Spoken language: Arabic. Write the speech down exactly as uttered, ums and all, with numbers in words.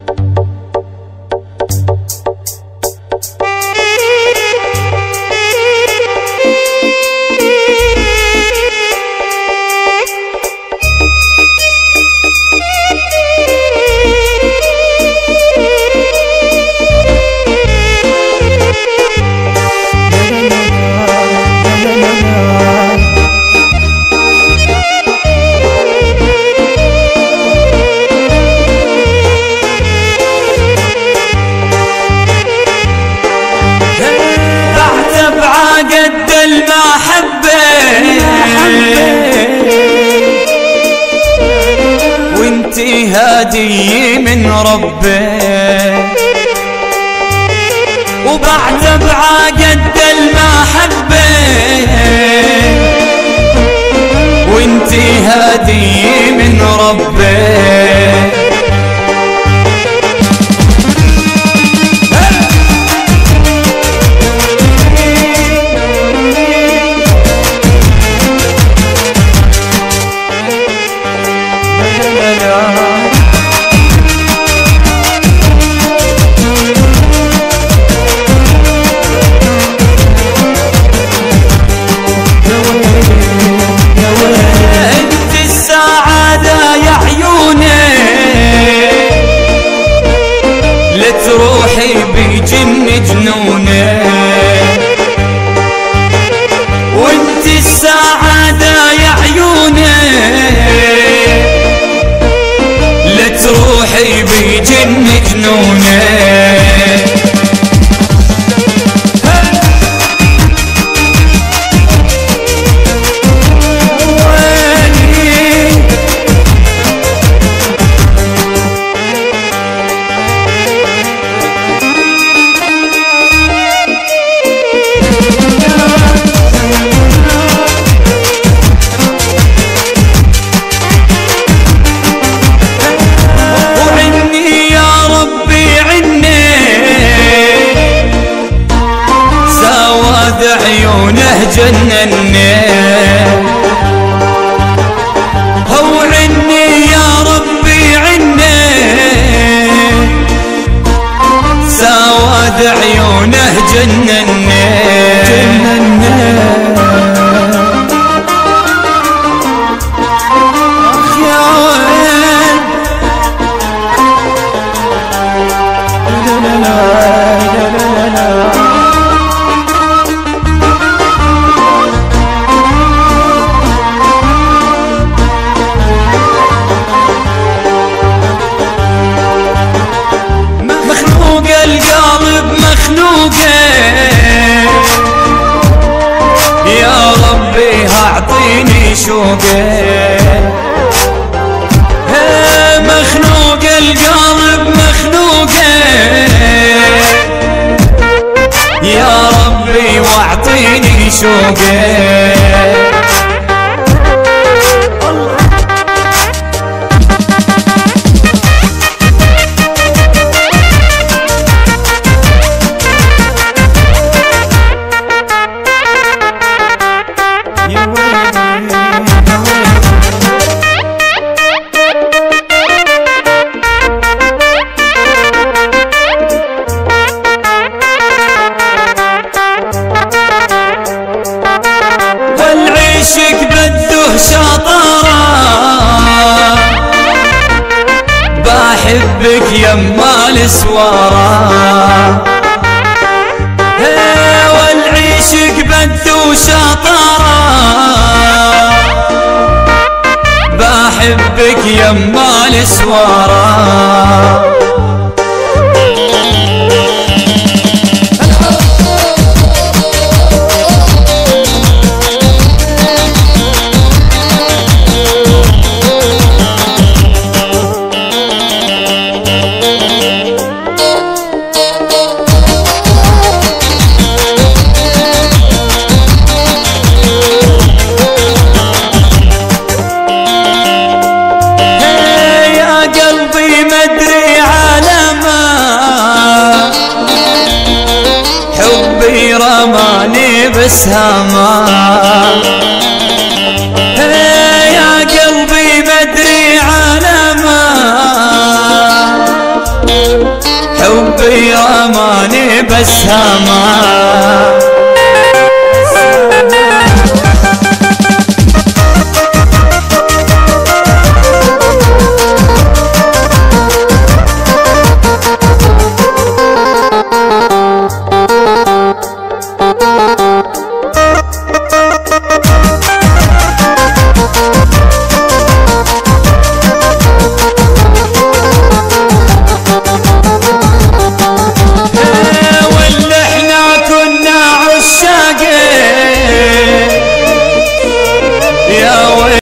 وانتي هادي من ربي، وبعد بعقد المحبة وانتي هادي من ربي. تروحي بجن جنوني وانت السعادة يا عيوني، لا تروحي بجن جنوني. عيونه جنني هو عني يا ربي عني، سواد عيونه جنني جنني. اخ يا وين لا لا لا لا القلب مخنوقه يا ربي اعطيني شوقه، مخنوق القلب مخنوقه يا ربي واعطيني شوقه. والعشق بده شطارة بحبك يما السوارة، والعشق بده شطارة بحبك يما السوارة. حبي رماني بسهامة يا قلبي مدري على ما رماني بس همان.